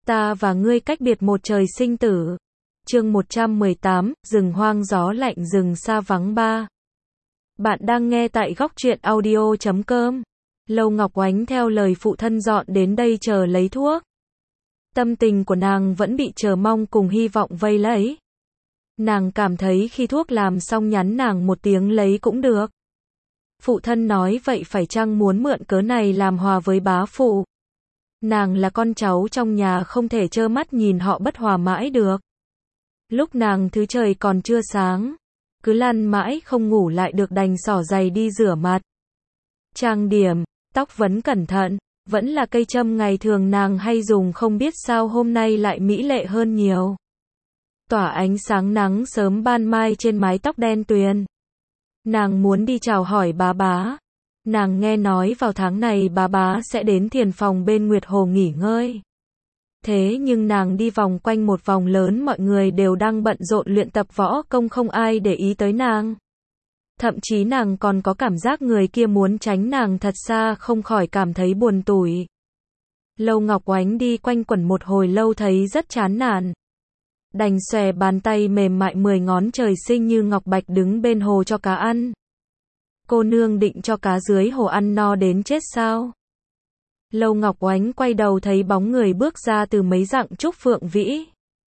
Ta và ngươi cách biệt một trời sinh tử. Chương 118, rừng hoang gió lạnh rừng xa vắng 3. Bạn đang nghe tại góc truyện audio.com. Lâu Ngọc Oánh theo lời phụ thân dọn đến đây chờ lấy thuốc. Tâm tình của nàng vẫn bị chờ mong cùng hy vọng vây lấy. Nàng cảm thấy khi thuốc làm xong nhắn nàng một tiếng lấy cũng được. Phụ thân nói vậy phải chăng muốn mượn cớ này làm hòa với bá phụ. Nàng là con cháu trong nhà không thể trơ mắt nhìn họ bất hòa mãi được. Lúc nàng thứ trời còn chưa sáng, cứ lăn mãi không ngủ lại được đành xỏ giày đi rửa mặt. Trang điểm, tóc vấn cẩn thận, vẫn là cây châm ngày thường nàng hay dùng không biết sao hôm nay lại mỹ lệ hơn nhiều. Tỏa ánh sáng nắng sớm ban mai trên mái tóc đen tuyền. Nàng muốn đi chào hỏi bá bá. Nàng nghe nói vào tháng này bá bá sẽ đến thiền phòng bên Nguyệt Hồ nghỉ ngơi. Thế nhưng nàng đi vòng quanh một vòng lớn mọi người đều đang bận rộn luyện tập võ công không ai để ý tới nàng. Thậm chí nàng còn có cảm giác người kia muốn tránh nàng thật xa không khỏi cảm thấy buồn tủi. Lâu Ngọc Oánh đi quanh quẩn một hồi lâu thấy rất chán nản. Đành xòe bàn tay mềm mại 10 ngón trời sinh như ngọc bạch đứng bên hồ cho cá ăn. Cô nương định cho cá dưới hồ ăn no đến chết sao? Lâu Ngọc Oánh quay đầu thấy bóng người bước ra từ mấy dặm trúc phượng vĩ.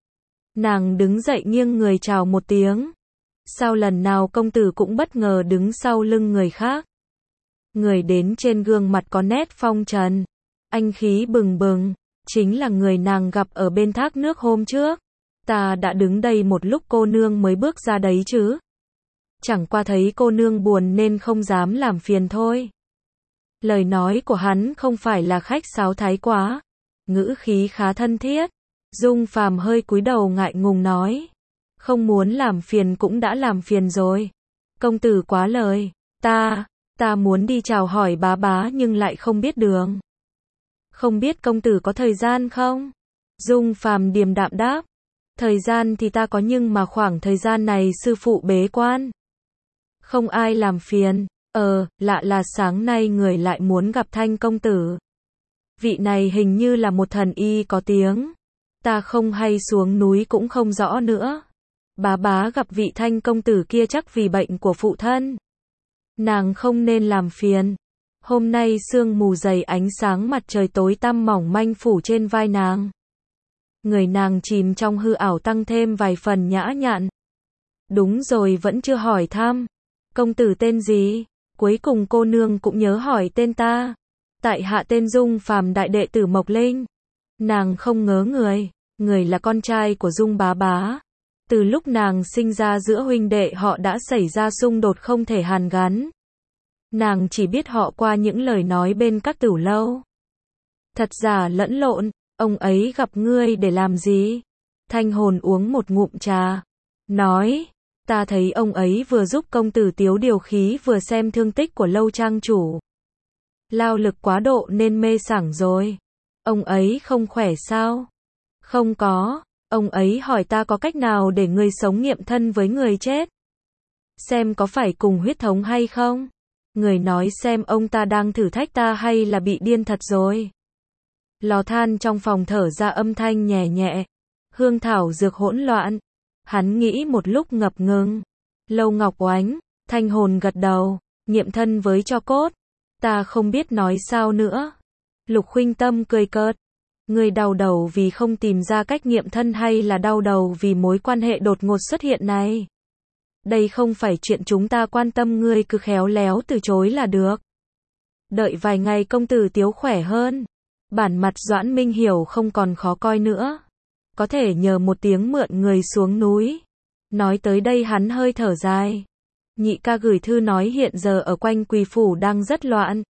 Nàng đứng dậy nghiêng người chào một tiếng. Sao lần nào công tử cũng bất ngờ đứng sau lưng người khác? Người đến trên gương mặt có nét phong trần, anh khí bừng bừng, chính là người nàng gặp ở bên thác nước hôm trước. Ta đã đứng đây một lúc cô nương mới bước ra đấy chứ. Chẳng qua thấy cô nương buồn nên không dám làm phiền thôi. Lời nói của hắn không phải là khách sáo thái quá, ngữ khí khá thân thiết. Dung Phàm hơi cúi đầu ngại ngùng nói, không muốn làm phiền cũng đã làm phiền rồi. Công tử quá lời, ta muốn đi chào hỏi bá bá nhưng lại không biết đường. Không biết công tử có thời gian không? Dung Phàm điềm đạm đáp, thời gian thì ta có nhưng mà khoảng thời gian này sư phụ bế quan. Không ai làm phiền. Lạ là sáng nay người lại muốn gặp Thanh công tử. Vị này hình như là một thần y có tiếng. Ta không hay xuống núi cũng không rõ nữa. Bá bá gặp vị Thanh công tử kia chắc vì bệnh của phụ thân. Nàng không nên làm phiền. Hôm nay sương mù dày ánh sáng mặt trời tối tăm mỏng manh phủ trên vai nàng. Người nàng chìm trong hư ảo tăng thêm vài phần nhã nhặn. Đúng rồi vẫn chưa hỏi thăm. Công tử tên gì? Cuối cùng cô nương cũng nhớ hỏi tên ta. Tại hạ tên Dung Phàm đại đệ tử Mộc Linh. Nàng không ngớ người là con trai của Dung bá bá. Từ lúc nàng sinh ra giữa huynh đệ họ đã xảy ra xung đột không thể hàn gắn. Nàng chỉ biết họ qua những lời nói bên các tửu lâu. Thật giả lẫn lộn, ông ấy gặp ngươi để làm gì? Thanh hồn uống một ngụm trà. Nói, ta thấy ông ấy vừa giúp công tử tiếu điều khí vừa xem thương tích của Lâu trang chủ. Lao lực quá độ nên mê sảng rồi. Ông ấy không khỏe sao? Không có, ông ấy hỏi ta có cách nào để người sống nghiệm thân với người chết. Xem có phải cùng huyết thống hay không? Người nói xem ông ta đang thử thách ta hay là bị điên thật rồi. Lò than trong phòng thở ra âm thanh nhẹ nhẹ. Hương thảo dược hỗn loạn. Hắn nghĩ một lúc ngập ngừng. Lâu Ngọc Oánh, Thanh hồn gật đầu, nghiệm thân với tro cốt. Ta không biết nói sao nữa. Lục Khuynh Tâm cười cợt. Ngươi đau đầu vì không tìm ra cách nghiệm thân hay là đau đầu vì mối quan hệ đột ngột xuất hiện này? Đây không phải chuyện chúng ta quan tâm, ngươi cứ khéo léo từ chối là được. Đợi vài ngày công tử tiếu khỏe hơn. Bản mặt Doãn Minh Hiểu không còn khó coi nữa. Có thể nhờ một tiếng mượn người xuống núi. Nói tới đây hắn hơi thở dài. Nhị ca gửi thư nói hiện giờ ở quanh Quỳ Phủ đang rất loạn.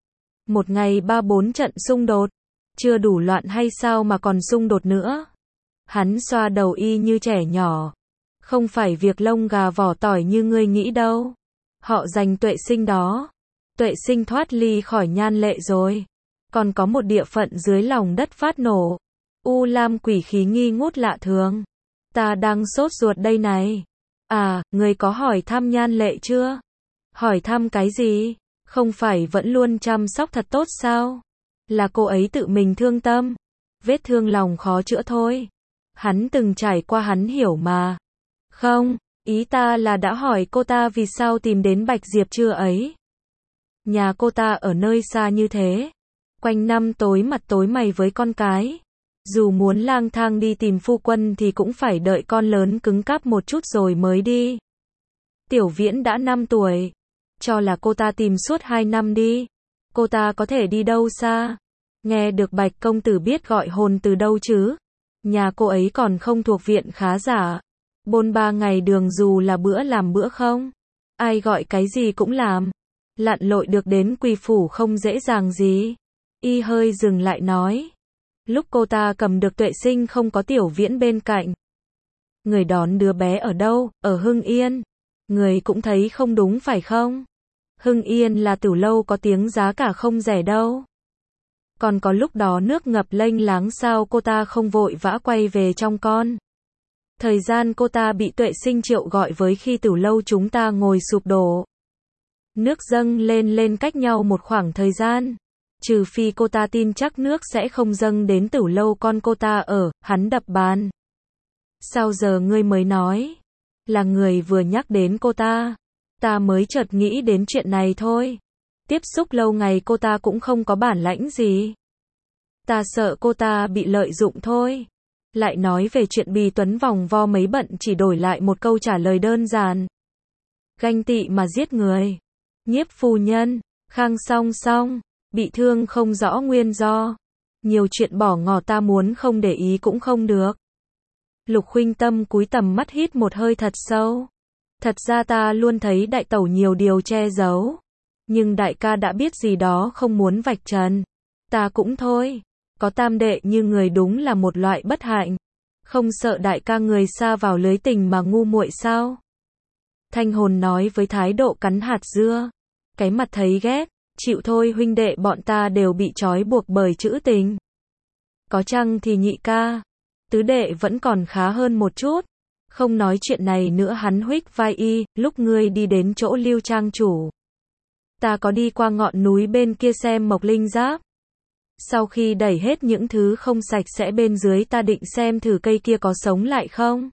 Một ngày 3-4 trận xung đột. Chưa đủ loạn hay sao mà còn xung đột nữa? Hắn xoa đầu y như trẻ nhỏ. Không phải việc lông gà vỏ tỏi như ngươi nghĩ đâu. Họ giành Tuệ Sinh đó. Tuệ Sinh thoát ly khỏi Nhan Lệ rồi. Còn có một địa phận dưới lòng đất phát nổ. U lam quỷ khí nghi ngút lạ thường. Ta đang sốt ruột đây này. À, người có hỏi thăm Nhan Lệ chưa? Hỏi thăm cái gì? Không phải vẫn luôn chăm sóc thật tốt sao? Là cô ấy tự mình thương tâm. Vết thương lòng khó chữa thôi. Hắn từng trải qua hắn hiểu mà. Không, ý ta là đã hỏi cô ta vì sao tìm đến Bạch Diệp chưa ấy. Nhà cô ta ở nơi xa như thế. Quanh năm tối mặt tối mày với con cái. Dù muốn lang thang đi tìm phu quân thì cũng phải đợi con lớn cứng cáp một chút rồi mới đi. Tiểu Viễn đã 5 tuổi. Cho là cô ta tìm suốt 2 năm đi. Cô ta có thể đi đâu xa. Nghe được Bạch công tử biết gọi hồn từ đâu chứ. Nhà cô ấy còn không thuộc viện khá giả. Bôn 3 ngày đường dù là bữa làm bữa không. Ai gọi cái gì cũng làm. Lặn lội được đến Quỳ Phủ không dễ dàng gì. Y hơi dừng lại nói. Lúc cô ta cầm được Tuệ Sinh không có Tiểu Viễn bên cạnh. Người đón đứa bé ở đâu? Ở Hưng Yên. Người cũng thấy không đúng phải không? Hưng Yên là tử lâu có tiếng giá cả không rẻ đâu. Còn có lúc đó nước ngập lênh láng sao cô ta không vội vã quay về trong con. Thời gian cô ta bị Tuệ Sinh triệu gọi với khi tử lâu chúng ta ngồi sụp đổ. Nước dâng lên cách nhau một khoảng thời gian. Trừ phi cô ta tin chắc nước sẽ không dâng đến tử lâu con cô ta ở, hắn đập bàn. Sao giờ ngươi mới nói? Là người vừa nhắc đến cô ta. Ta mới chợt nghĩ đến chuyện này thôi. Tiếp xúc lâu ngày cô ta cũng không có bản lãnh gì. Ta sợ cô ta bị lợi dụng thôi. Lại nói về chuyện Bì Tuấn vòng vo mấy bận chỉ đổi lại một câu trả lời đơn giản. Ganh tị mà giết người. Nhiếp phu nhân, Khang Song Song, bị thương không rõ nguyên do. Nhiều chuyện bỏ ngỏ ta muốn không để ý cũng không được. Lục Khuynh Tâm cúi tầm mắt hít một hơi thật sâu. Thật ra ta luôn thấy đại tẩu nhiều điều che giấu. Nhưng đại ca đã biết gì đó không muốn vạch trần. Ta cũng thôi. Có tam đệ như người đúng là một loại bất hạnh. Không sợ đại ca người xa vào lưới tình mà ngu muội sao? Thanh Hồn nói với thái độ cắn hạt dưa. Cái mặt thấy ghét. Chịu thôi huynh đệ bọn ta đều bị trói buộc bởi chữ tình. Có chăng thì nhị ca. Tứ đệ vẫn còn khá hơn một chút. Không nói chuyện này nữa hắn huých vai y, lúc ngươi đi đến chỗ Lưu trang chủ. Ta có đi qua ngọn núi bên kia xem mộc linh giáp. Sau khi đẩy hết những thứ không sạch sẽ bên dưới ta định xem thử cây kia có sống lại không.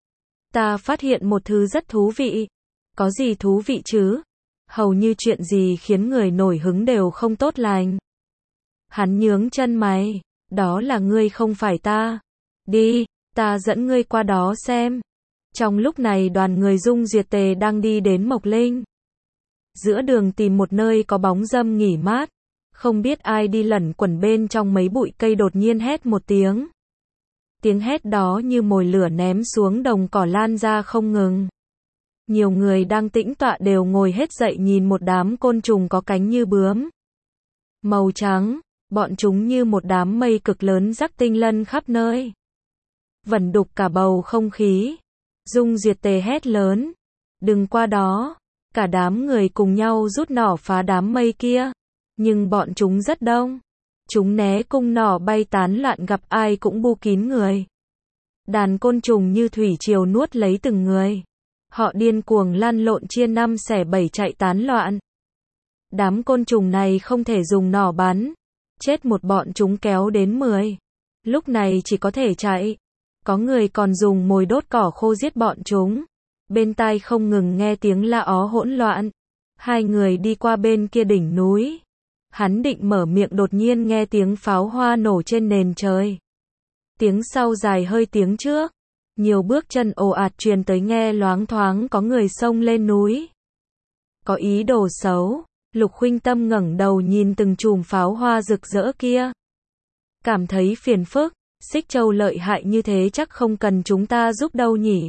Ta phát hiện một thứ rất thú vị. Có gì thú vị chứ? Hầu như chuyện gì khiến người nổi hứng đều không tốt lành. Hắn nhướng chân mày. Đó là ngươi không phải ta. Đi, ta dẫn ngươi qua đó xem. Trong lúc này đoàn người Dung Duyệt Tề đang đi đến Mộc Linh. Giữa đường tìm một nơi có bóng râm nghỉ mát. Không biết ai đi lẩn quẩn bên trong mấy bụi cây đột nhiên hét một tiếng. Tiếng hét đó như mồi lửa ném xuống đồng cỏ lan ra không ngừng. Nhiều người đang tĩnh tọa đều ngồi hết dậy nhìn một đám côn trùng có cánh như bướm. Màu trắng, bọn chúng như một đám mây cực lớn rắc tinh lân khắp nơi. Vẩn đục cả bầu không khí. Dung Duyệt Tề hét lớn. Đừng qua đó. Cả đám người cùng nhau rút nỏ phá đám mây kia. Nhưng bọn chúng rất đông. Chúng né cung nỏ bay tán loạn gặp ai cũng bu kín người. Đàn côn trùng như thủy triều nuốt lấy từng người. Họ điên cuồng lăn lộn chia năm xẻ bảy chạy tán loạn. Đám côn trùng này không thể dùng nỏ bắn. Chết một bọn chúng kéo đến 10. Lúc này chỉ có thể chạy. Có người còn dùng mồi đốt cỏ khô giết bọn chúng. Bên tai không ngừng nghe tiếng la ó hỗn loạn. Hai người đi qua bên kia đỉnh núi. Hắn định mở miệng đột nhiên nghe tiếng pháo hoa nổ trên nền trời. Tiếng sau dài hơi tiếng trước. Nhiều bước chân ồ ạt truyền tới nghe loáng thoáng có người xông lên núi. Có ý đồ xấu. Lục Khuynh Tâm ngẩng đầu nhìn từng chùm pháo hoa rực rỡ kia. Cảm thấy phiền phức. Xích Châu lợi hại như thế chắc không cần chúng ta giúp đâu nhỉ.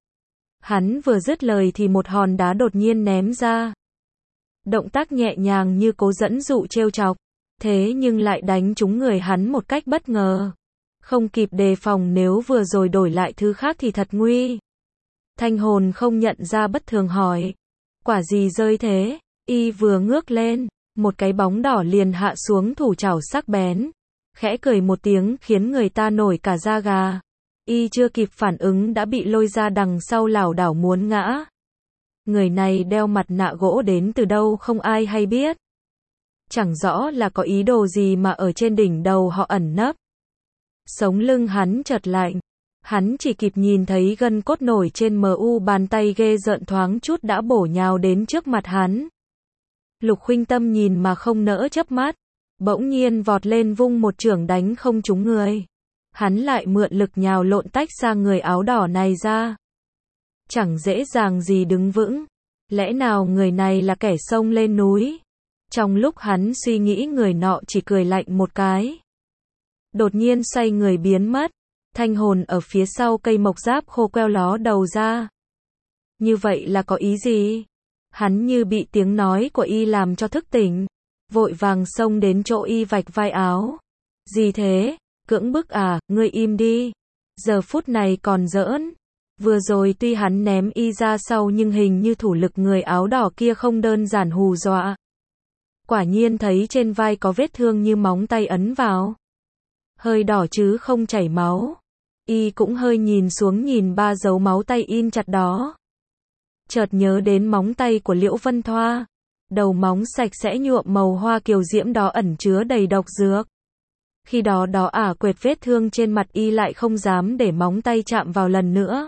Hắn vừa dứt lời thì một hòn đá đột nhiên ném ra. Động tác nhẹ nhàng như cố dẫn dụ trêu chọc. Thế nhưng lại đánh trúng người hắn một cách bất ngờ. Không kịp đề phòng nếu vừa rồi đổi lại thứ khác thì thật nguy. Thanh Hồn không nhận ra bất thường hỏi. Quả gì rơi thế? Y vừa ngước lên. Một cái bóng đỏ liền hạ xuống thủ chảo sắc bén. Khẽ cười một tiếng khiến người ta nổi cả da gà. Y chưa kịp phản ứng đã bị lôi ra đằng sau lảo đảo muốn ngã. Người này đeo mặt nạ gỗ đến từ đâu không ai hay biết. Chẳng rõ là có ý đồ gì mà ở trên đỉnh đầu họ ẩn nấp. Sống lưng hắn chợt lạnh. Hắn chỉ kịp nhìn thấy gân cốt nổi trên mu bàn tay ghê rợn thoáng chút đã bổ nhào đến trước mặt hắn. Lục Khuynh Tâm nhìn mà không nỡ chớp mắt, bỗng nhiên vọt lên vung một chưởng đánh không trúng người. Hắn lại mượn lực nhào lộn tách xa người áo đỏ này ra. Chẳng dễ dàng gì đứng vững. Lẽ nào người này là kẻ xông lên núi? Trong lúc hắn suy nghĩ người nọ chỉ cười lạnh một cái. Đột nhiên xoay người biến mất. Thanh hồn ở phía sau cây mộc giáp khô queo ló đầu ra. Như vậy là có ý gì? Hắn như bị tiếng nói của y làm cho thức tỉnh. Vội vàng xông đến chỗ y vạch vai áo. Gì thế? Cưỡng bức à, ngươi im đi. Giờ phút này còn giỡn. Vừa rồi tuy hắn ném y ra sau nhưng hình như thủ lực người áo đỏ kia không đơn giản hù dọa. Quả nhiên thấy trên vai có vết thương như móng tay ấn vào. Hơi đỏ chứ không chảy máu. Y cũng hơi nhìn xuống nhìn ba dấu máu tay in chặt đó. Chợt nhớ đến móng tay của Liễu Vân Thoa. Đầu móng sạch sẽ nhuộm màu hoa kiều diễm đó ẩn chứa đầy độc dược. Khi đó quệt vết thương trên mặt y lại không dám để móng tay chạm vào lần nữa.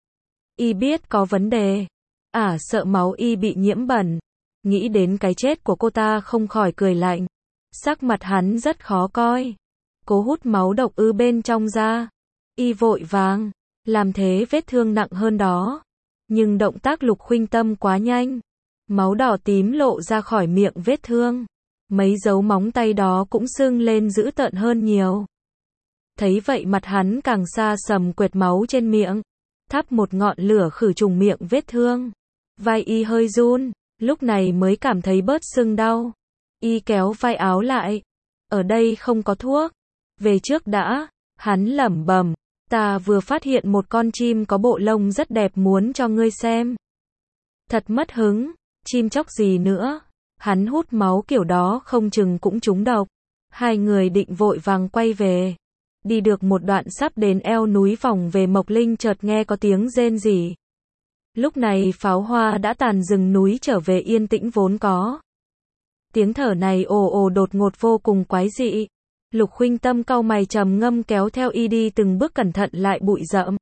Y biết có vấn đề. Sợ máu y bị nhiễm bẩn. Nghĩ đến cái chết của cô ta không khỏi cười lạnh. Sắc mặt hắn rất khó coi. Cố hút máu độc bên trong ra. Y vội vàng. Làm thế vết thương nặng hơn đó. Nhưng động tác Lục Khuynh Tâm quá nhanh. Máu đỏ tím lộ ra khỏi miệng vết thương. Mấy dấu móng tay đó cũng sưng lên dữ tợn hơn nhiều. Thấy vậy mặt hắn càng xa sầm quệt máu trên miệng. Thắp một ngọn lửa khử trùng miệng vết thương. Vai y hơi run, lúc này mới cảm thấy bớt sưng đau. Y kéo vai áo lại. Ở đây không có thuốc. Về trước đã. Hắn lẩm bẩm. Ta vừa phát hiện một con chim có bộ lông rất đẹp muốn cho ngươi xem. Thật mất hứng. Chim chóc gì nữa. Hắn hút máu kiểu đó không chừng cũng trúng độc. Hai người định vội vàng quay về. Đi được một đoạn sắp đến eo núi vòng về Mộc Linh chợt nghe có tiếng rên rỉ. Lúc này pháo hoa đã tàn rừng núi trở về yên tĩnh vốn có. Tiếng thở này ồ ồ đột ngột vô cùng quái dị. Lục Khuynh Tâm cau mày trầm ngâm kéo theo y đi từng bước cẩn thận lại bụi rậm.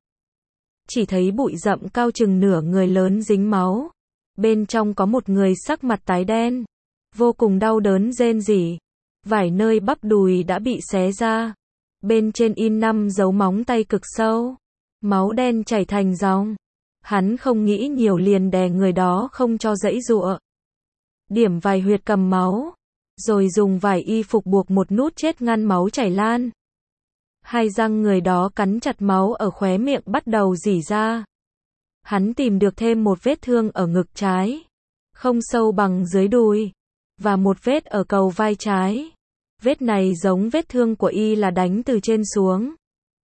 Chỉ thấy bụi rậm cao chừng nửa người lớn dính máu. Bên trong có một người sắc mặt tái đen. Vô cùng đau đớn rên rỉ. Vài nơi bắp đùi đã bị xé ra. Bên trên in 5 dấu móng tay cực sâu. Máu đen chảy thành dòng. Hắn không nghĩ nhiều liền đè người đó không cho giãy giụa. Điểm vài huyệt cầm máu. Rồi dùng vải y phục buộc một nút chết ngăn máu chảy lan. Hai răng người đó cắn chặt máu ở khóe miệng bắt đầu rỉ ra. Hắn tìm được thêm một vết thương ở ngực trái. Không sâu bằng dưới đùi. Và một vết ở cầu vai trái. Vết này giống vết thương của y là đánh từ trên xuống.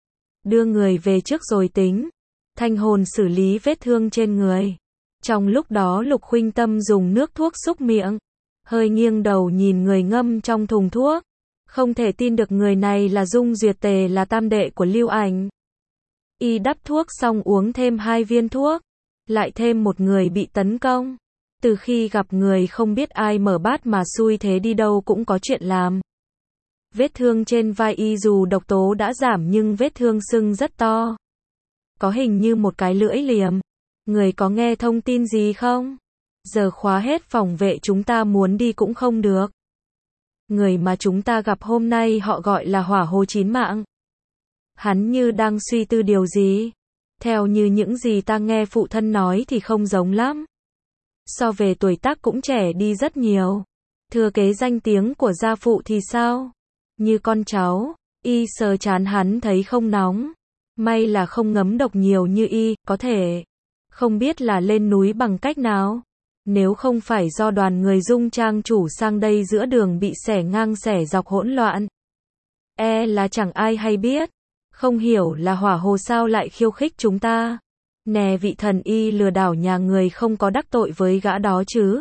Đưa người về trước rồi tính. Thanh hồn xử lý vết thương trên người. Trong lúc đó Lục Khuynh Tâm dùng nước thuốc xúc miệng. Hơi nghiêng đầu nhìn người ngâm trong thùng thuốc. Không thể tin được người này là Dung Duyệt Tề là tam đệ của Lưu Ảnh. Y đắp thuốc xong uống thêm 2 viên thuốc. Lại thêm một người bị tấn công. Từ khi gặp người không biết ai mở bát mà xui thế đi đâu cũng có chuyện làm. Vết thương trên vai y dù độc tố đã giảm nhưng vết thương sưng rất to. Có hình như một cái lưỡi liềm. Người có nghe thông tin gì không? Giờ khóa hết phòng vệ chúng ta muốn đi cũng không được. Người mà chúng ta gặp hôm nay họ gọi là Hỏa Hồ Chín Mạng. Hắn như đang suy tư điều gì. Theo như những gì ta nghe phụ thân nói thì không giống lắm. So về tuổi tác cũng trẻ đi rất nhiều. Thừa kế danh tiếng của gia phụ thì sao? Như con cháu. Y sờ chán hắn thấy không nóng. May là không ngấm độc nhiều như y, có thể. Không biết là lên núi bằng cách nào. Nếu không phải do đoàn người Dung trang chủ sang đây giữa đường bị xẻ ngang xẻ dọc hỗn loạn. Là chẳng ai hay biết. Không hiểu là Hỏa Hồ sao lại khiêu khích chúng ta. Nè vị thần y lừa đảo nhà người không có đắc tội với gã đó chứ.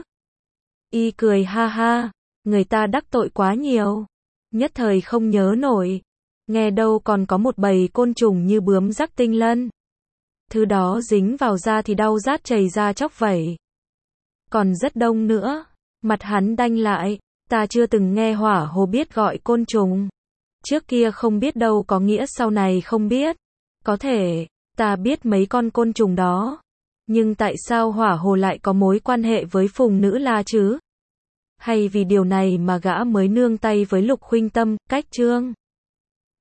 Y cười ha ha. Người ta đắc tội quá nhiều. Nhất thời không nhớ nổi. Nghe đâu còn có một bầy côn trùng như bướm rắc tinh lân. Thứ đó dính vào da thì đau rát chảy ra chóc vẩy. Còn rất đông nữa. Mặt hắn đanh lại. Ta chưa từng nghe Hỏa Hồ biết gọi côn trùng. Trước kia không biết đâu có nghĩa sau này không biết. Có thể, ta biết mấy con côn trùng đó. Nhưng tại sao hỏa hồ lại có mối quan hệ với Phùng Nữ La chứ? Hay vì điều này mà gã mới nương tay với Lục Khuynh Tâm, cách Trương